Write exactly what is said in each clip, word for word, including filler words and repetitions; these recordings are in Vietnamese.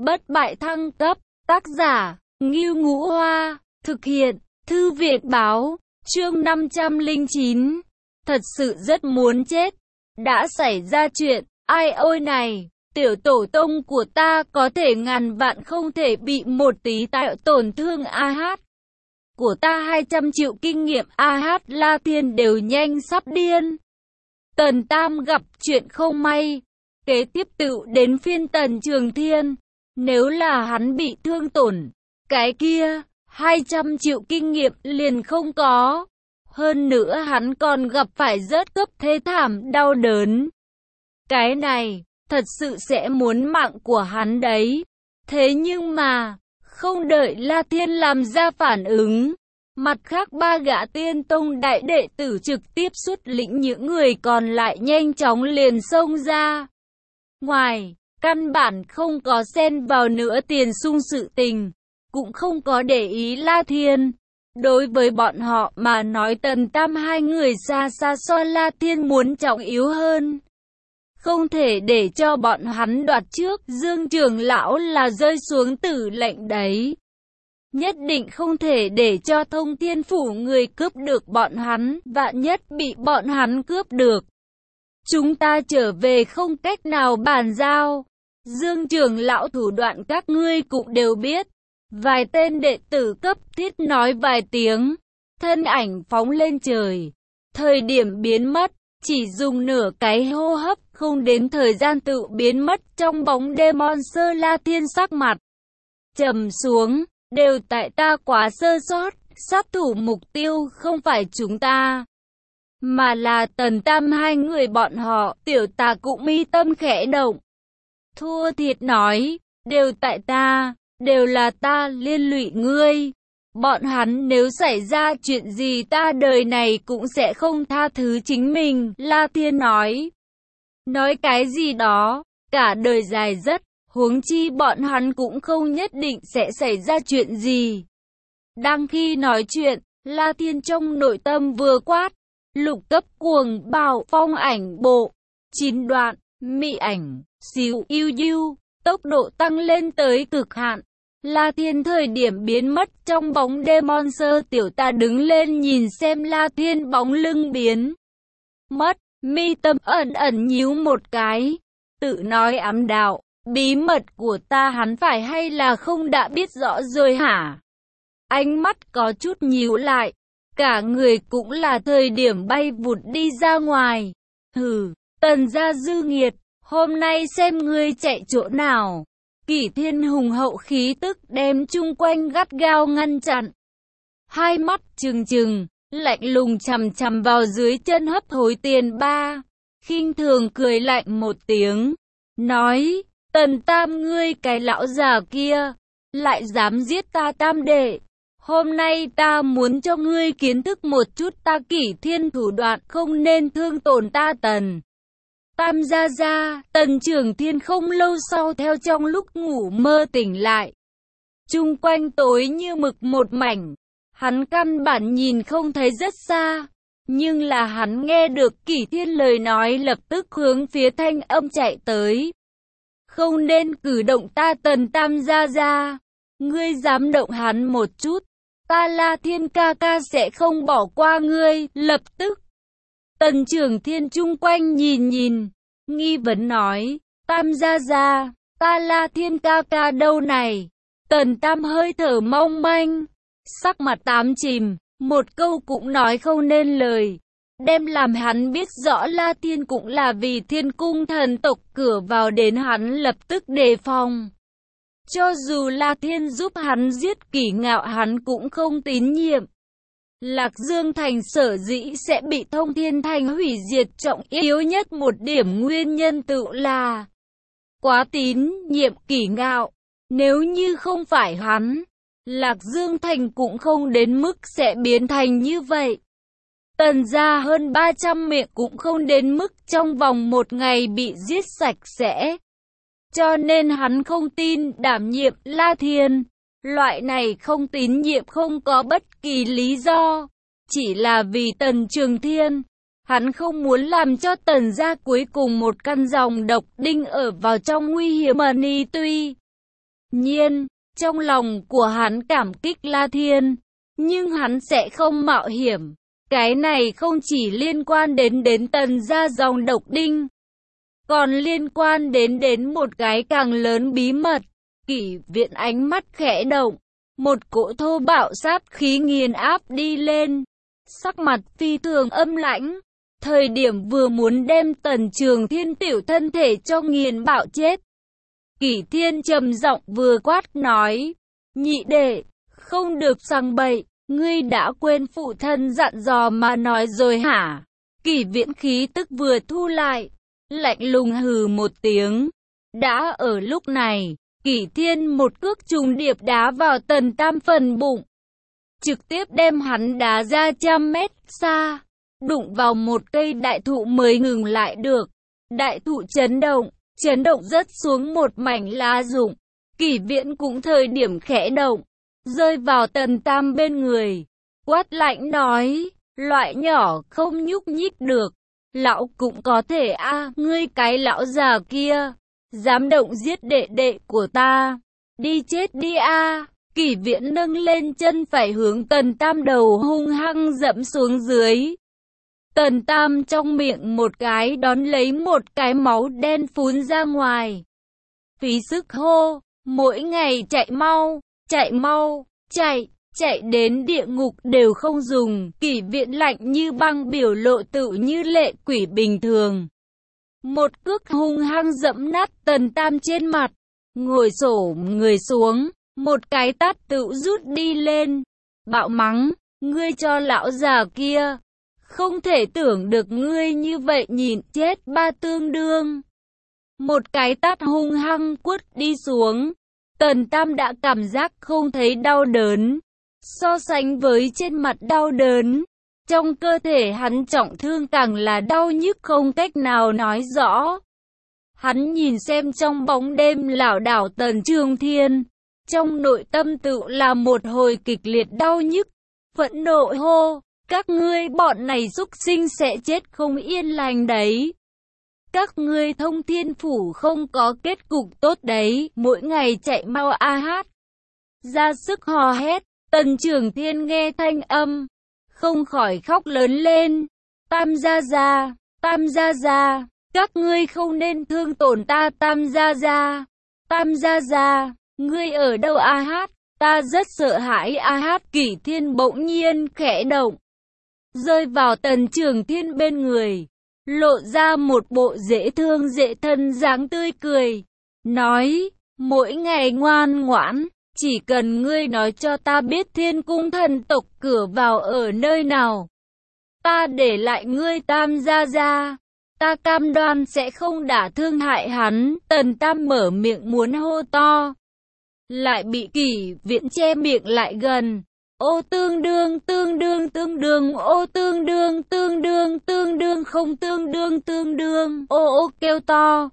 bất bại thăng cấp, tác giả, Ngưu Ngũ Hoa, thực hiện, Thư viện báo, chương năm trăm lẻ chín. Thật sự rất muốn chết. Đã xảy ra chuyện, ai ôi này, tiểu tổ tông của ta có thể ngàn vạn không thể bị một tí tạo tổn thương a hát. Của ta hai trăm triệu kinh nghiệm a hát La Thiên đều nhanh sắp điên. Tần Tam gặp chuyện không may. Kế tiếp tự đến phiên Tần Trường Thiên. Nếu là hắn bị thương tổn, cái kia, hai trăm triệu kinh nghiệm liền không có. Hơn nữa hắn còn gặp phải rớt cấp thê thảm đau đớn. Cái này, thật sự sẽ muốn mạng của hắn đấy. Thế nhưng mà, không đợi La Thiên làm ra phản ứng. Mặt khác ba gã tiên tông đại đệ tử trực tiếp xuất lĩnh những người còn lại nhanh chóng liền xông ra. Ngoài, căn bản không có xen vào nữa tiền sung sự tình, cũng không có để ý La Thiên. Đối với bọn họ mà nói Tần Tam hai người xa xa so La Thiên muốn trọng yếu hơn. Không thể để cho bọn hắn đoạt trước, Dương trưởng lão là rơi xuống tử lệnh đấy. Nhất định không thể để cho Thông Thiên Phủ người cướp được bọn hắn, vạn nhất bị bọn hắn cướp được. Chúng ta trở về không cách nào bàn giao. Dương trưởng lão thủ đoạn các ngươi cũng đều biết. Vài tên đệ tử cấp thiết nói vài tiếng. Thân ảnh phóng lên trời. Thời điểm biến mất, chỉ dùng nửa cái hô hấp, không đến thời gian tự biến mất trong bóng đêm. Monster La Thiên sắc mặt trầm xuống. Đều tại ta quá sơ sót, sát thủ mục tiêu không phải chúng ta, mà là Tần Tam hai người bọn họ. Tiểu Tà cũng mi tâm khẽ động. Thua thiệt nói, đều tại ta, đều là ta liên lụy ngươi. Bọn hắn nếu xảy ra chuyện gì ta đời này cũng sẽ không tha thứ chính mình. La Thiên nói. Nói cái gì đó, cả đời dài rất. Huống chi bọn hắn cũng không nhất định sẽ xảy ra chuyện gì. Đang khi nói chuyện, La Thiên trong nội tâm vừa quát. Lục cấp cuồng bạo phong ảnh bộ. Chín đoạn, mị ảnh, xíu yêu yêu. Tốc độ tăng lên tới cực hạn. La Thiên thời điểm biến mất trong bóng đêm. Monster Tiểu Tà đứng lên nhìn xem La Thiên bóng lưng biến mất. Mi tâm ẩn ẩn nhíu một cái. Tự nói ám đạo. Bí mật của ta hắn phải hay là không đã biết rõ rồi hả? Ánh mắt có chút nhíu lại. Cả người cũng là thời điểm bay vụt đi ra ngoài. Hừ, Tần gia dư nghiệt, hôm nay xem ngươi chạy chỗ nào. Kỷ Thiên hùng hậu khí tức đem chung quanh gắt gao ngăn chặn. Hai mắt trừng trừng, lạnh lùng chằm chằm vào dưới chân hấp hối tiền ba. Khinh thường cười lạnh một tiếng, nói. Tần Tam ngươi cái lão già kia, lại dám giết ta Tam đệ. Hôm nay ta muốn cho ngươi kiến thức một chút ta Kỷ Thiên thủ đoạn, không nên thương tổn ta Tần Tam gia gia. Tần Trường Thiên không lâu sau theo trong lúc ngủ mơ tỉnh lại. Chung quanh tối như mực một mảnh. Hắn căn bản nhìn không thấy rất xa. Nhưng là hắn nghe được Kỷ Thiên lời nói, lập tức hướng phía thanh âm chạy tới. Không nên cử động ta Tần Tam gia gia. Ngươi dám động hắn một chút, ta La Thiên ca ca sẽ không bỏ qua ngươi. Lập tức, Tần Trường Thiên chung quanh nhìn nhìn, nghi vấn nói, Tam gia gia, ta La Thiên ca ca đâu này? Tần Tam hơi thở mong manh, sắc mặt tám chìm, một câu cũng nói không nên lời. Đem làm hắn biết rõ La Thiên cũng là vì Thiên Cung thần tộc, cửa vào đến hắn lập tức đề phòng. Cho dù La Thiên giúp hắn giết Kỷ Ngạo hắn cũng không tín nhiệm. Lạc Dương Thành sở dĩ sẽ bị Thông Thiên Thành hủy diệt, trọng yếu nhất một điểm nguyên nhân tự là quá tín nhiệm Kỷ Ngạo. Nếu như không phải hắn, Lạc Dương Thành cũng không đến mức sẽ biến thành như vậy. Tần gia hơn ba trăm miệng cũng không đến mức trong vòng một ngày bị giết sạch sẽ. Cho nên hắn không tin đảm nhiệm La Thiên. Loại này không tín nhiệm không có bất kỳ lý do. Chỉ là vì Tần Trường Thiên. Hắn không muốn làm cho Tần gia cuối cùng một căn dòng độc đinh ở vào trong nguy hiểm. Mani tuy nhiên, trong lòng của hắn cảm kích La Thiên, nhưng hắn sẽ không mạo hiểm. Cái này không chỉ liên quan đến đến Tần gia dòng độc đinh, còn liên quan đến đến một cái càng lớn bí mật. Kỷ Viễn ánh mắt khẽ động, một cỗ thô bạo sát khí nghiền áp đi lên, sắc mặt phi thường âm lãnh. Thời điểm vừa muốn đem Tần Trường Thiên tiểu thân thể cho nghiền bạo chết, Kỷ Thiên trầm giọng vừa quát nói: nhị đệ, không được sang bậy, ngươi đã quên phụ thân dặn dò mà nói rồi hả? Kỷ Viễn khí tức vừa thu lại, lạnh lùng hừ một tiếng. Đã ở lúc này, Kỷ Thiên một cước trùng điệp đá vào Tần Tam phần bụng, trực tiếp đem hắn đá ra trăm mét xa, đụng vào một cây đại thụ mới ngừng lại được. Đại thụ chấn động, chấn động rớt xuống một mảnh lá rụng. Kỷ Viễn cũng thời điểm khẽ động, rơi vào Tần Tam bên người, quát lạnh nói: loại nhỏ không nhúc nhích được, lão cũng có thể a, à, ngươi cái lão già kia, dám động giết đệ đệ của ta, đi chết đi a. À. Kỷ Viễn nâng lên chân phải hướng Tần Tam đầu hung hăng dẫm xuống dưới. Tần Tam trong miệng một cái đón lấy một cái máu đen phun ra ngoài. Phí sức hô, mỗi ngày chạy mau, chạy mau, chạy, chạy đến địa ngục đều không dùng. Kỷ Viễn lạnh như băng, biểu lộ tự như lệ quỷ bình thường. Một cước hung hăng dẫm nát Tần Tam trên mặt, ngồi xổm người xuống, một cái tát tự rút đi lên, bạo mắng: ngươi cho lão già kia, không thể tưởng được ngươi như vậy nhìn chết ba tương đương. Một cái tát hung hăng quất đi xuống, Tần Tam đã cảm giác không thấy đau đớn. So sánh với trên mặt đau đớn, trong cơ thể hắn trọng thương càng là đau nhức không cách nào nói rõ. Hắn nhìn xem trong bóng đêm lảo đảo Tần Trường Thiên, trong nội tâm tự là một hồi kịch liệt đau nhức, phẫn nộ hô: các ngươi bọn này súc sinh sẽ chết không yên lành đấy. Các ngươi Thông Thiên Phủ không có kết cục tốt đấy, mỗi ngày chạy mau a hát. Ra sức hò hét, Tần Trường Thiên nghe thanh âm, không khỏi khóc lớn lên: Tam gia gia, Tam gia gia, các ngươi không nên thương tổn ta Tam gia gia. Tam gia gia, ngươi ở đâu a hát, ta rất sợ hãi a hát. Kỷ Thiên bỗng nhiên khẽ động, rơi vào Tần Trường Thiên bên người, lộ ra một bộ dễ thương dễ thân dáng tươi cười, nói: mỗi ngày ngoan ngoãn, chỉ cần ngươi nói cho ta biết Thiên Cung thần tộc cửa vào ở nơi nào, ta để lại ngươi Tam gia gia, ta cam đoan sẽ không đả thương hại hắn. Tần Tam mở miệng muốn hô to, lại bị Kỷ Viễn che miệng lại gần. Ô tương đương tương đương tương đương, ô tương đương tương đương tương đương, không tương đương tương đương, ô ô kêu to,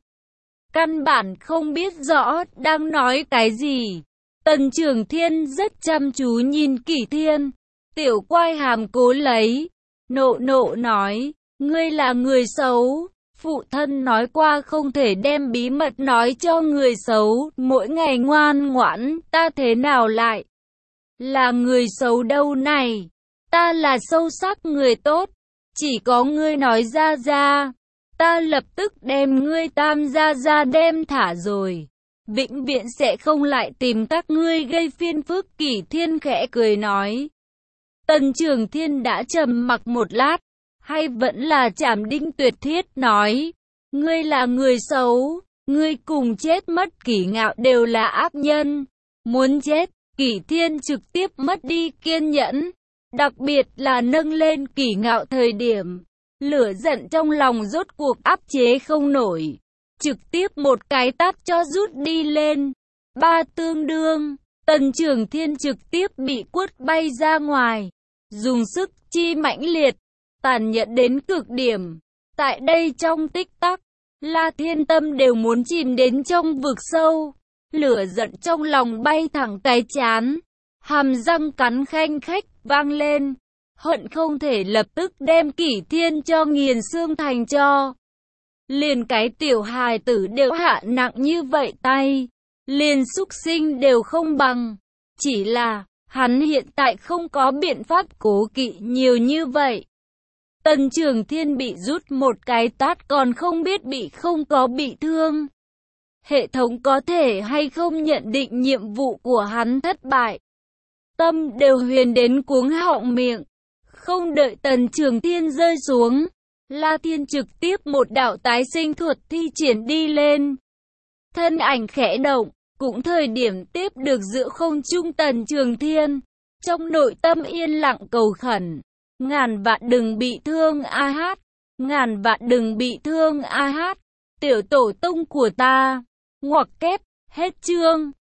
căn bản không biết rõ đang nói cái gì. Tần Trường Thiên rất chăm chú nhìn Kỷ Thiên, tiểu quai hàm cố lấy, nộ nộ nói: ngươi là người xấu, phụ thân nói qua không thể đem bí mật nói cho người xấu, mỗi ngày ngoan ngoãn, ta thế nào lại là người xấu đâu này, ta là sâu sắc người tốt, chỉ có ngươi nói ra ra, ta lập tức đem ngươi Tam gia gia đem thả rồi, vĩnh viễn sẽ không lại tìm các ngươi gây phiền phức. Kỷ Thiên khẽ cười nói. Tần Trường Thiên đã trầm mặc một lát, hay vẫn là Trảm Đinh Tuyệt Thiết nói: ngươi là người xấu, ngươi cùng chết mất Kỷ Ngạo đều là ác nhân, muốn chết. Kỷ Thiên trực tiếp mất đi kiên nhẫn, đặc biệt là nâng lên Kỷ Ngạo thời điểm, lửa giận trong lòng rốt cuộc áp chế không nổi, trực tiếp một cái tát cho rút đi lên. Ba tương đương, Tần Trường Thiên trực tiếp bị quất bay ra ngoài, dùng sức chi mãnh liệt, tàn nhẫn đến cực điểm. Tại đây trong tích tắc, La Thiên Tâm đều muốn chìm đến trong vực sâu. Lửa giận trong lòng bay thẳng cái chán, hàm răng cắn khanh khách vang lên, hận không thể lập tức đem Kỷ Thiên cho nghiền xương thành tro. Liền cái tiểu hài tử đều hạ nặng như vậy tay, liền súc sinh đều không bằng. Chỉ là, hắn hiện tại không có biện pháp cố kỵ nhiều như vậy. Tần Trường Thiên bị rút một cái tát còn không biết bị không có bị thương. Hệ thống có thể hay không nhận định nhiệm vụ của hắn thất bại. Tâm đều huyền đến cuống họng miệng. Không đợi Tần Trường Thiên rơi xuống, La Thiên trực tiếp một đạo tái sinh thuật thi triển đi lên. Thân ảnh khẽ động, cũng thời điểm tiếp được giữa không trung Tần Trường Thiên. Trong nội tâm yên lặng cầu khẩn. Ngàn vạn đừng bị thương a hát. Ngàn vạn đừng bị thương a hát. Tiểu tổ tông của ta. Ngoặc kép, hết chương.